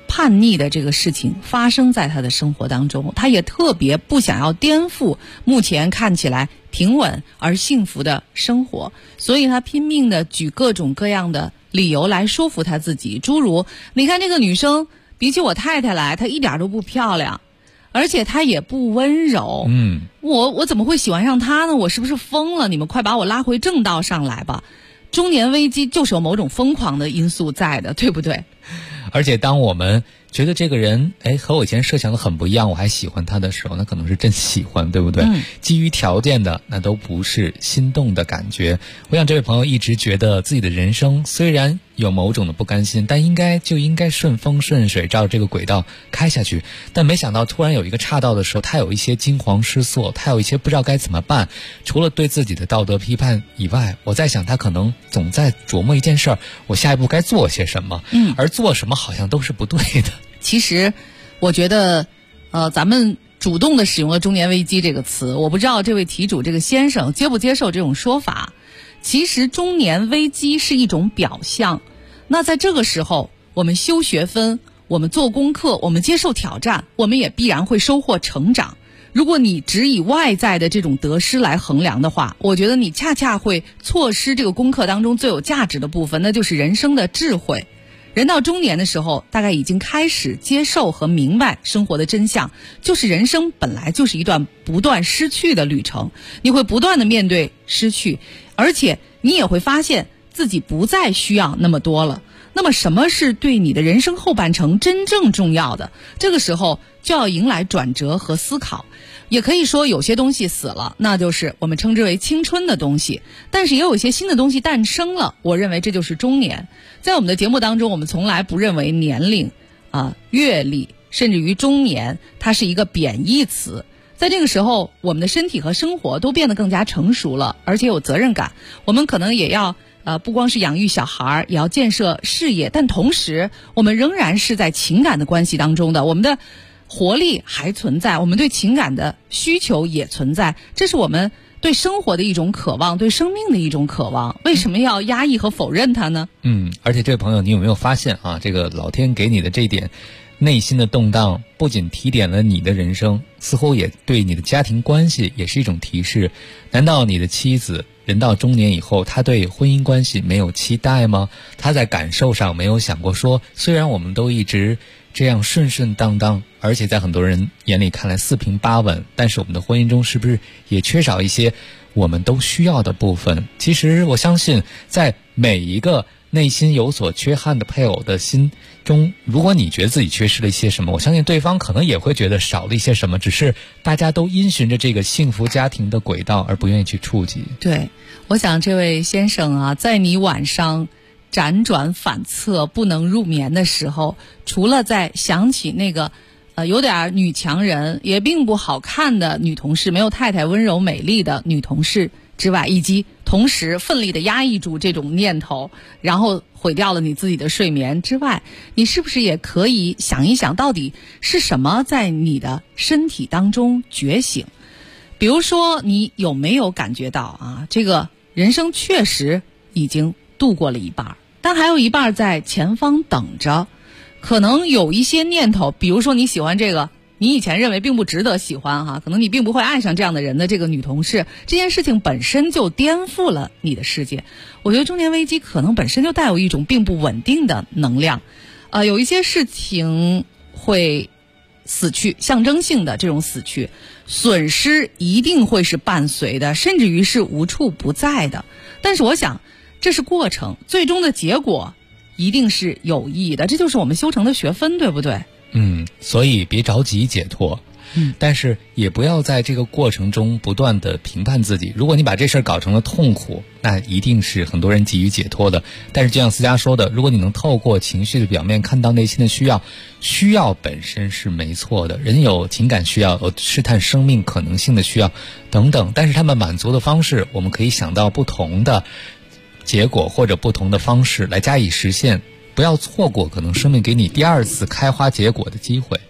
叛逆的这个事情发生在他的生活当中，他也特别不想要颠覆目前看起来平稳而幸福的生活，所以他拼命的举各种各样的理由来说服他自己，诸如你看这个女生比起我太太来，她一点都不漂亮，而且她也不温柔，我怎么会喜欢上她呢？我是不是疯了？你们快把我拉回正道上来吧。中年危机就是有某种疯狂的因素在的，对不对？
而且当我们觉得这个人和我以前设想的很不一样，我还喜欢他的时候，那可能是真喜欢，对不对？基于条件的那都不是心动的感觉。我想这位朋友一直觉得自己的人生虽然有某种的不甘心，但应该顺风顺水，照着这个轨道开下去。但没想到突然有一个岔道的时候，他有一些惊慌失措，他有一些不知道该怎么办。除了对自己的道德批判以外，我在想他可能总在琢磨一件事儿，我下一步该做些什么，而做什么好像都是不对的。
其实我觉得咱们主动的使用了中年危机这个词，我不知道这位题主这个先生接不接受这种说法。其实中年危机是一种表象，那在这个时候我们修学分，我们做功课，我们接受挑战，我们也必然会收获成长。如果你只以外在的这种得失来衡量的话，我觉得你恰恰会错失这个功课当中最有价值的部分，那就是人生的智慧。人到中年的时候，大概已经开始接受和明白生活的真相，就是人生本来就是一段不断失去的旅程，你会不断的面对失去，而且你也会发现自己不再需要那么多了。那么什么是对你的人生后半程真正重要的？这个时候就要迎来转折和思考。也可以说有些东西死了，那就是我们称之为青春的东西，但是也有一些新的东西诞生了，我认为这就是中年。在我们的节目当中，我们从来不认为年龄阅历甚至于中年它是一个贬义词。在这个时候，我们的身体和生活都变得更加成熟了，而且有责任感，我们可能也要不光是养育小孩，也要建设事业，但同时我们仍然是在情感的关系当中的，我们的活力还存在，我们对情感的需求也存在，这是我们对生活的一种渴望，对生命的一种渴望。为什么要压抑和否认它呢？
而且这位朋友，你有没有发现这个老天给你的这一点内心的动荡，不仅提点了你的人生，似乎也对你的家庭关系也是一种提示。难道你的妻子人到中年以后，他对婚姻关系没有期待吗？他在感受上没有想过说，虽然我们都一直这样顺顺当当，而且在很多人眼里看来四平八稳，但是我们的婚姻中是不是也缺少一些我们都需要的部分？其实我相信在每一个内心有所缺憾的配偶的心中，如果你觉得自己缺失了一些什么，我相信对方可能也会觉得少了一些什么，只是大家都因循着这个幸福家庭的轨道而不愿意去触及。
对，我想这位先生在你晚上辗转反侧不能入眠的时候，除了在想起那个有点女强人也并不好看的女同事，没有太太温柔美丽的女同事之外，以及同时奋力的压抑住这种念头，然后毁掉了你自己的睡眠之外，你是不是也可以想一想，到底是什么在你的身体当中觉醒？比如说你有没有感觉到这个人生确实已经度过了一半，但还有一半在前方等着。可能有一些念头，比如说你喜欢这个你以前认为并不值得喜欢可能你并不会爱上这样的人的这个女同事，这件事情本身就颠覆了你的世界。我觉得中年危机可能本身就带有一种并不稳定的能量，有一些事情会死去，象征性的这种死去，损失一定会是伴随的，甚至于是无处不在的。但是我想这是过程，最终的结果一定是有益的，这就是我们修成的学分，对不对？
所以别着急解脱，但是也不要在这个过程中不断的评判自己。如果你把这事儿搞成了痛苦，那一定是很多人急于解脱的。但是就像思佳说的，如果你能透过情绪的表面看到内心的需要，需要本身是没错的，人有情感需要，有试探生命可能性的需要等等，但是他们满足的方式，我们可以想到不同的结果或者不同的方式来加以实现，不要错过可能生命给你第二次开花结果的机会。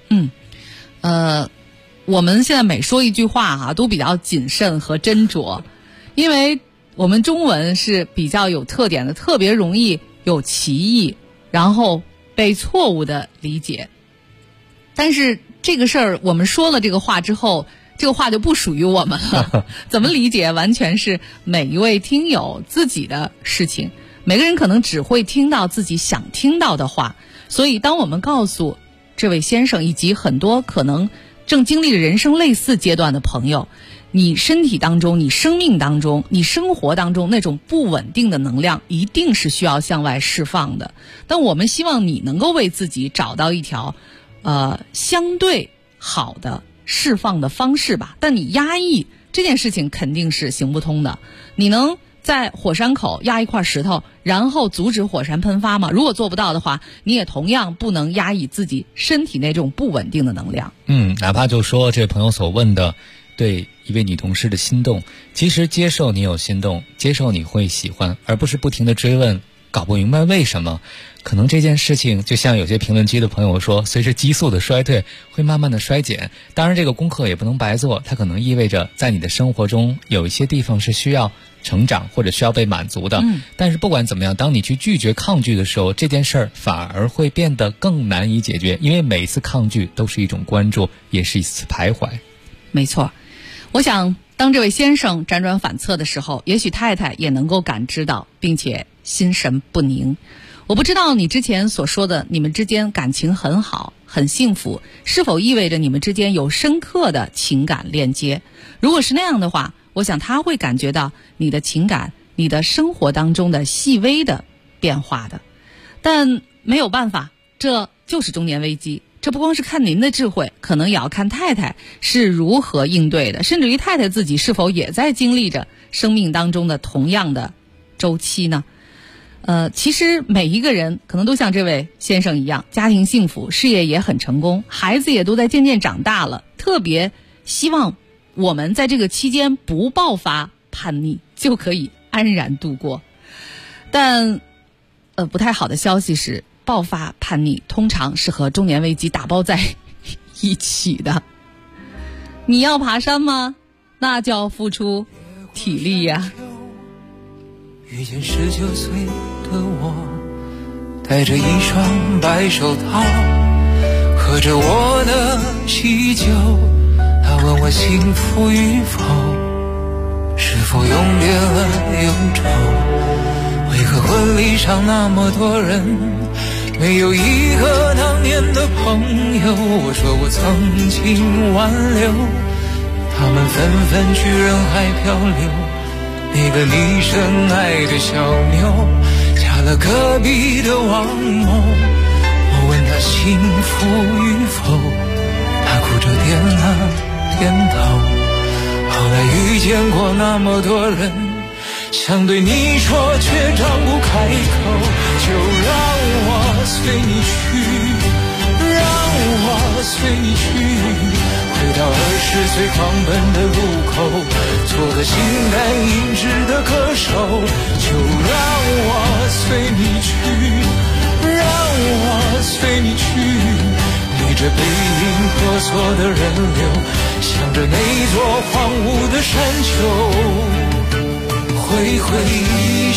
我们现在每说一句话都比较谨慎和斟酌，因为我们中文是比较有特点的，特别容易有歧义，然后被错误的理解。但是这个事儿我们说了这个话之后，这个话就不属于我们了怎么理解完全是每一位听友自己的事情，每个人可能只会听到自己想听到的话。所以当我们告诉这位先生以及很多可能正经历着人生类似阶段的朋友，你身体当中、你生命当中、你生活当中那种不稳定的能量一定是需要向外释放的。但我们希望你能够为自己找到一条相对好的释放的方式吧。但你压抑这件事情肯定是行不通的。你能在火山口压一块石头然后阻止火山喷发吗？如果做不到的话，你也同样不能压抑自己身体那种不稳定的能量。
哪怕就说这位朋友所问的对一位女同事的心动，其实接受你有心动，接受你会喜欢，而不是不停地追问搞不明白为什么。可能这件事情就像有些评论区的朋友说，随着激素的衰退会慢慢的衰减。当然这个功课也不能白做，它可能意味着在你的生活中有一些地方是需要成长或者需要被满足的。但是不管怎么样，当你去拒绝抗拒的时候，这件事儿反而会变得更难以解决，因为每一次抗拒都是一种关注，也是一次徘徊。
没错，我想当这位先生辗转反侧的时候，也许太太也能够感知到，并且心神不宁。我不知道你之前所说的你们之间感情很好很幸福，是否意味着你们之间有深刻的情感链接。如果是那样的话，我想他会感觉到你的情感，你的生活当中的细微的变化的。但没有办法，这就是中年危机。这不光是看您的智慧，可能也要看太太是如何应对的，甚至于太太自己是否也在经历着生命当中的同样的周期呢？其实每一个人可能都像这位先生一样，家庭幸福，事业也很成功，孩子也都在渐渐长大了，特别希望我们在这个期间不爆发叛逆，就可以安然度过。但不太好的消息是，爆发叛逆通常是和中年危机打包在一起的。你要爬山吗？那就要付出体力呀。
遇见19岁的我，戴着一双白手套，喝着我的喜酒。他问我幸福与否，是否永别了忧愁？为何婚礼上那么多人，没有一个当年的朋友？我说我曾经挽留，他们纷纷去人海漂流。那个你深爱的小妞嫁了隔壁的王某，我问她幸福与否，她哭着点了点头。后来遇见过那么多人，想对你说却张不开口，就让我随你去，让我随你去，回到20岁狂奔的路口，做个形单影只的歌手。就让我随你去，让我随你去，逆着背影婆娑的人流，向着那座荒芜的山丘挥挥衣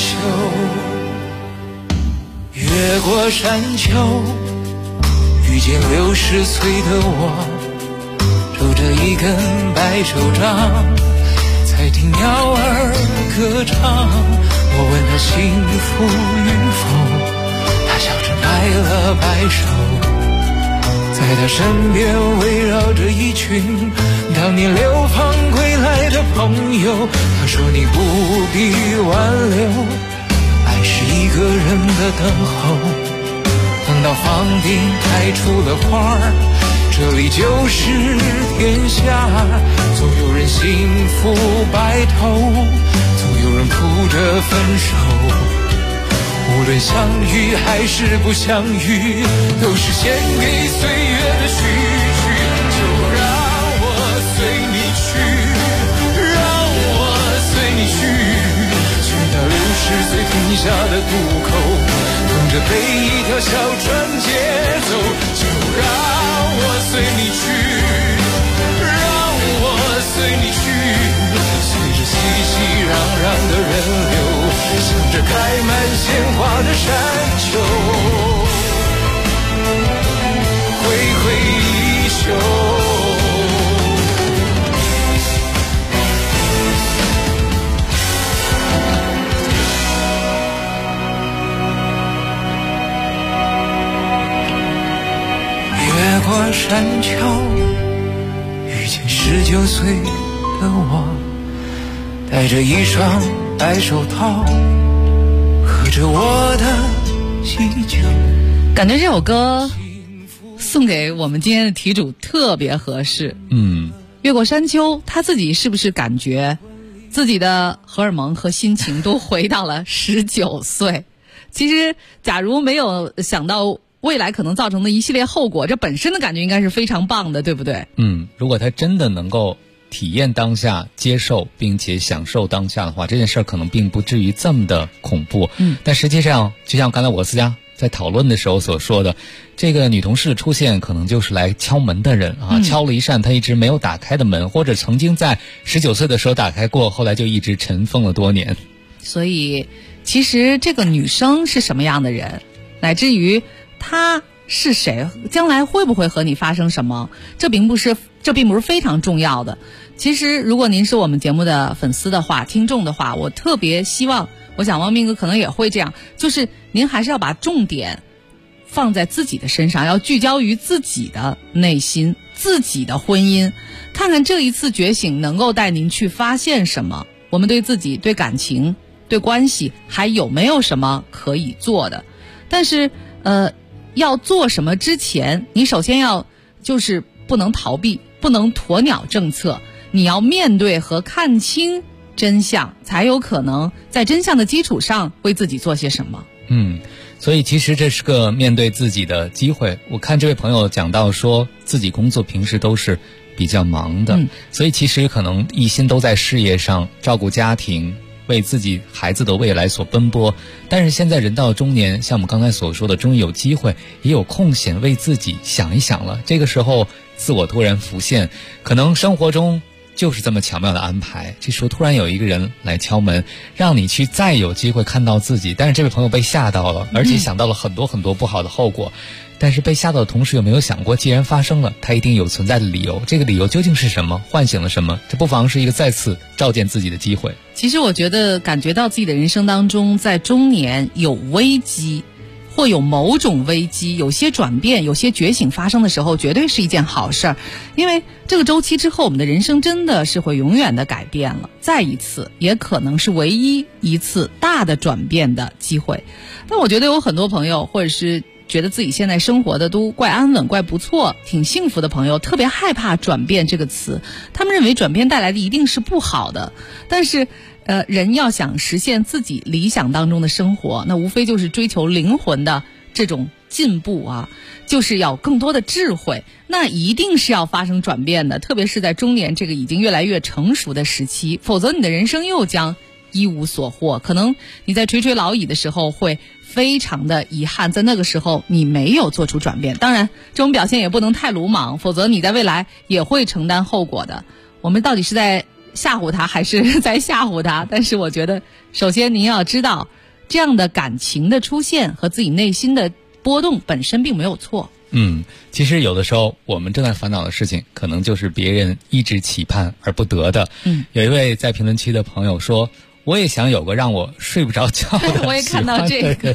袖。越过山丘，遇见60岁的我，拄着一根白手杖，在听鸟儿歌唱。我问他幸福与否，他笑着摆了摆手。在他身边围绕着一群当年流放归来的朋友。他说你不必挽留，爱是一个人的等候，等到房顶开出了花儿，这里就是天下。总有人幸福白头，总有人哭着分手。无论相遇还是不相遇，都是献给岁月的序曲。就让我随你去，让我随你去，去那60岁停下的渡口，等着被一条小船接走。就让我随你去，让我随你去，随着熙熙攘攘的人流，向着开满鲜花的山丘。 巧遇见19岁的我，戴着一双白手套，喝着我的喜酒。
感觉这首歌送给我们今天的题主特别合适。越过山丘，他自己是不是感觉自己的荷尔蒙和心情都回到了19岁？其实假如没有想到未来可能造成的一系列后果，这本身的感觉应该是非常棒的，对不对？
如果他真的能够体验当下，接受并且享受当下的话，这件事儿可能并不至于这么的恐怖。但实际上就像刚才我私家在讨论的时候所说的，这个女同事的出现可能就是来敲门的人啊，敲了一扇她一直没有打开的门，或者曾经在19岁的时候打开过，后来就一直尘封了多年。
所以其实这个女生是什么样的人，乃至于她是谁，将来会不会和你发生什么，这并不是非常重要的。其实如果您是我们节目的粉丝的话，听众的话，我特别希望，我想汪明哥可能也会这样，就是您还是要把重点放在自己的身上，要聚焦于自己的内心，自己的婚姻，看看这一次觉醒能够带您去发现什么，我们对自己、对感情、对关系还有没有什么可以做的。但是要做什么之前，你首先要就是不能逃避，不能鸵鸟政策，你要面对和看清真相，才有可能在真相的基础上为自己做些什么。
所以其实这是个面对自己的机会。我看这位朋友讲到说自己工作平时都是比较忙的，所以其实可能一心都在事业上，照顾家庭，为自己孩子的未来所奔波。但是现在人到中年，像我们刚才所说的，终于有机会也有空闲为自己想一想了。这个时候自我突然浮现，可能生活中就是这么巧妙的安排，这时候突然有一个人来敲门，让你去再有机会看到自己。但是这位朋友被吓到了，而且想到了很多很多不好的后果。但是被吓到的同时有没有想过，既然发生了，它一定有存在的理由，这个理由究竟是什么，唤醒了什么？这不妨是一个再次照见自己的机会。
其实我觉得感觉到自己的人生当中，在中年有危机或有某种危机，有些转变，有些觉醒发生的时候，绝对是一件好事儿。因为这个周期之后，我们的人生真的是会永远的改变了，再一次也可能是唯一一次大的转变的机会。但我觉得有很多朋友，或者是觉得自己现在生活的都怪安稳、怪不错、挺幸福的朋友，特别害怕转变这个词，他们认为转变带来的一定是不好的。但是人要想实现自己理想当中的生活，那无非就是追求灵魂的这种进步啊，就是要更多的智慧，那一定是要发生转变的，特别是在中年这个已经越来越成熟的时期，否则你的人生又将一无所获。可能你在垂垂老矣的时候会非常的遗憾，在那个时候你没有做出转变。当然这种表现也不能太鲁莽，否则你在未来也会承担后果的。我们到底是在吓唬他还是在吓唬他？但是我觉得首先您要知道，这样的感情的出现和自己内心的波动本身并没有错。
其实有的时候我们正在烦恼的事情，可能就是别人一直期盼而不得的。有一位在评论区的朋友说，我也想有个让我睡不着觉的
我也看到这个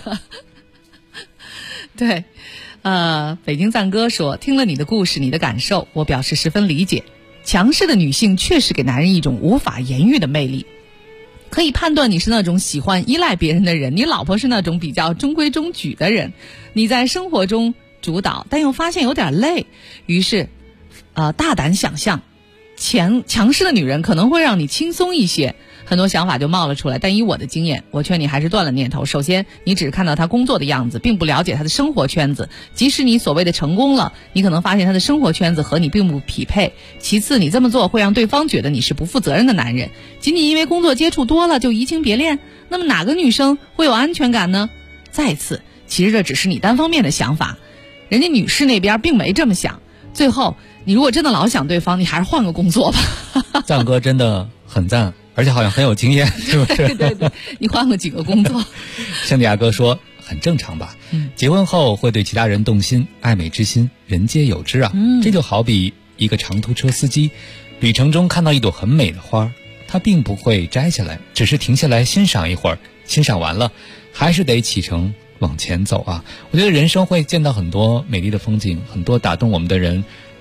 对，北京赞哥说，听了你的故事，你的感受，我表示十分理解。强势的女性确实给男人一种无法言喻的魅力，可以判断你是那种喜欢依赖别人的人，你老婆是那种比较中规中矩的人，你在生活中主导，但又发现有点累，于是大胆想象，强势的女人可能会让你轻松一些，很多想法就冒了出来。但以我的经验，我劝你还是断了念头。首先，你只看到她工作的样子，并不了解她的生活圈子，即使你所谓的成功了，你可能发现她的生活圈子和你并不匹配。其次，你这么做会让对方觉得你是不负责任的男人，仅仅因为工作接触多了就移情别恋，那么哪个女生会有安全感呢？再次，其实这只是你单方面的想法，人家女士那边并没这么想。最后，你如果真的老想对方，你还是换个工作吧。
赞哥真的很赞，而且好像很有经验，是不是？
对，你换个几个工作。
圣地亚哥说很正常吧，结婚后会对其他人动心，爱美之心人皆有之啊。这就好比一个长途车司机，旅程中看到一朵很美的花，他并不会摘下来，只是停下来欣赏一会儿，欣赏完了还是得启程往前走啊。我觉得人生会见到很多美丽的风景，很多打动我们的人，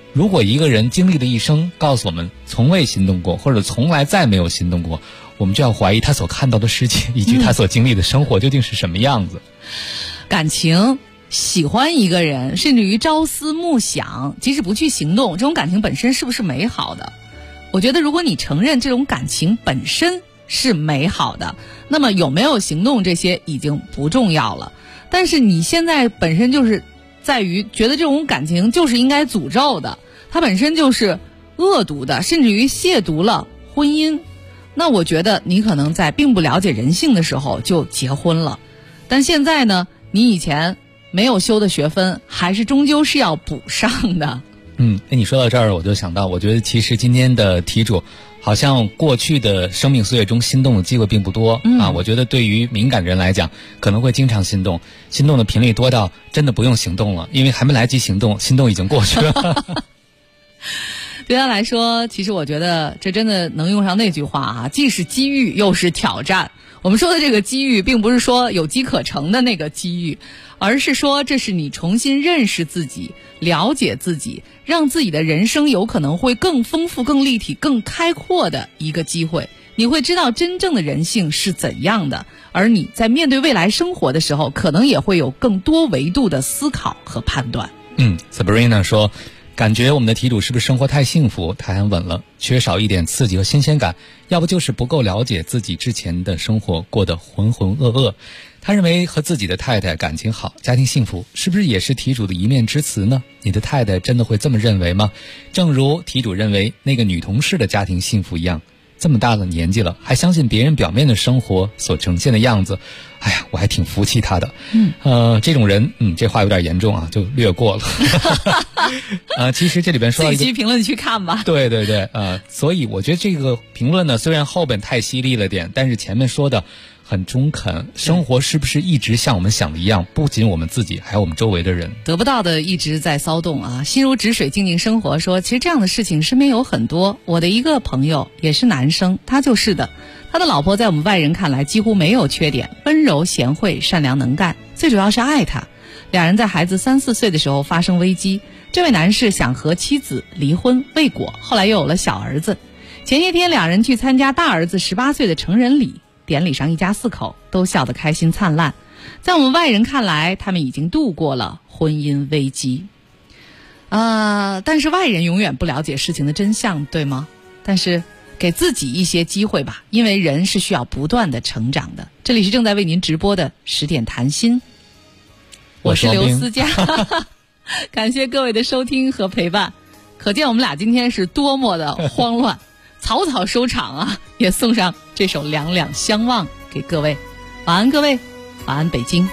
如果一个人经历了一生，告诉我们从未心动过，或者从来再没有心动过，我们就要怀疑他所看到的世界以及他所经历的生活究竟是什么样子。
感情，喜欢一个人，甚至于朝思暮想，即使不去行动，这种感情本身是不是美好的？我觉得如果你承认这种感情本身是美好的，那么有没有行动这些已经不重要了。但是你现在本身就是在于觉得这种感情就是应该诅咒的，它本身就是恶毒的，甚至于亵渎了婚姻。那我觉得你可能在并不了解人性的时候就结婚了，但现在呢，你以前没有修的学分还是终究是要补上的。
你说到这儿我就想到，我觉得其实今天的题主好像过去的生命岁月中心动的机会并不多我觉得对于敏感人来讲可能会经常心动，心动的频率多到真的不用行动了，因为还没来及行动，心动已经过去了。
对他来说，其实我觉得这真的能用上那句话既是机遇又是挑战。我们说的这个机遇并不是说有机可乘的那个机遇，而是说这是你重新认识自己，了解自己，让自己的人生有可能会更丰富、更立体、更开阔的一个机会。你会知道真正的人性是怎样的，而你在面对未来生活的时候，可能也会有更多维度的思考和判断。
Sabrina 说，感觉我们的题主是不是生活太幸福太安稳了，缺少一点刺激和新鲜感，要不就是不够了解自己之前的生活过得浑浑噩噩。他认为和自己的太太感情好，家庭幸福，是不是也是题主的一面之词呢？你的太太真的会这么认为吗？正如题主认为那个女同事的家庭幸福一样，这么大的年纪了还相信别人表面的生活所呈现的样子，哎呀，我还挺服气他的。这种人这话有点严重啊，就略过了。其实这里边说到一个
自己评论去看吧。
对对对，所以我觉得这个评论呢，虽然后边太犀利了点，但是前面说的很中肯。生活是不是一直像我们想的一样？不仅我们自己，还有我们周围的人。
得不到的一直在骚动啊，心如止水，静静生活。说其实这样的事情身边有很多。我的一个朋友也是男生，他就是的。他的老婆在我们外人看来几乎没有缺点，温柔贤惠，善良能干，最主要是爱他。两人在孩子3、4岁的时候发生危机，这位男士想和妻子离婚未果，后来又有了小儿子。前些天两人去参加大儿子18岁的成人礼，典礼上一家4口都笑得开心灿烂。在我们外人看来，他们已经度过了婚姻危机。但是外人永远不了解事情的真相，对吗？但是给自己一些机会吧，因为人是需要不断的成长的。这里是正在为您直播的10点谈心，我是刘思佳。感谢各位的收听和陪伴，可见我们俩今天是多么的慌乱。草草收场啊，也送上这首《两两相望》给各位。晚安各位，晚安北京。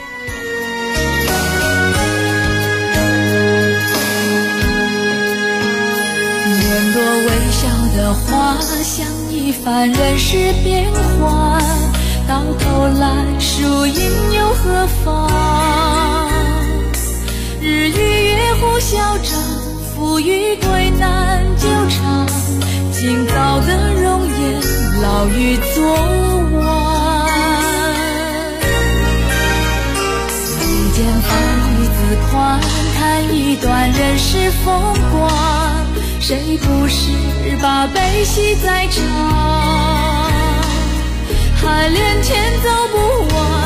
朵朵微笑的花，像一番人世变幻，到头来输赢又何妨？日与月互消长，富与贵难久长，今早的容颜，老于昨晚。一剑法与自宽，谈一段人世风光，谁不是把悲喜在尝？寒恋前走不完，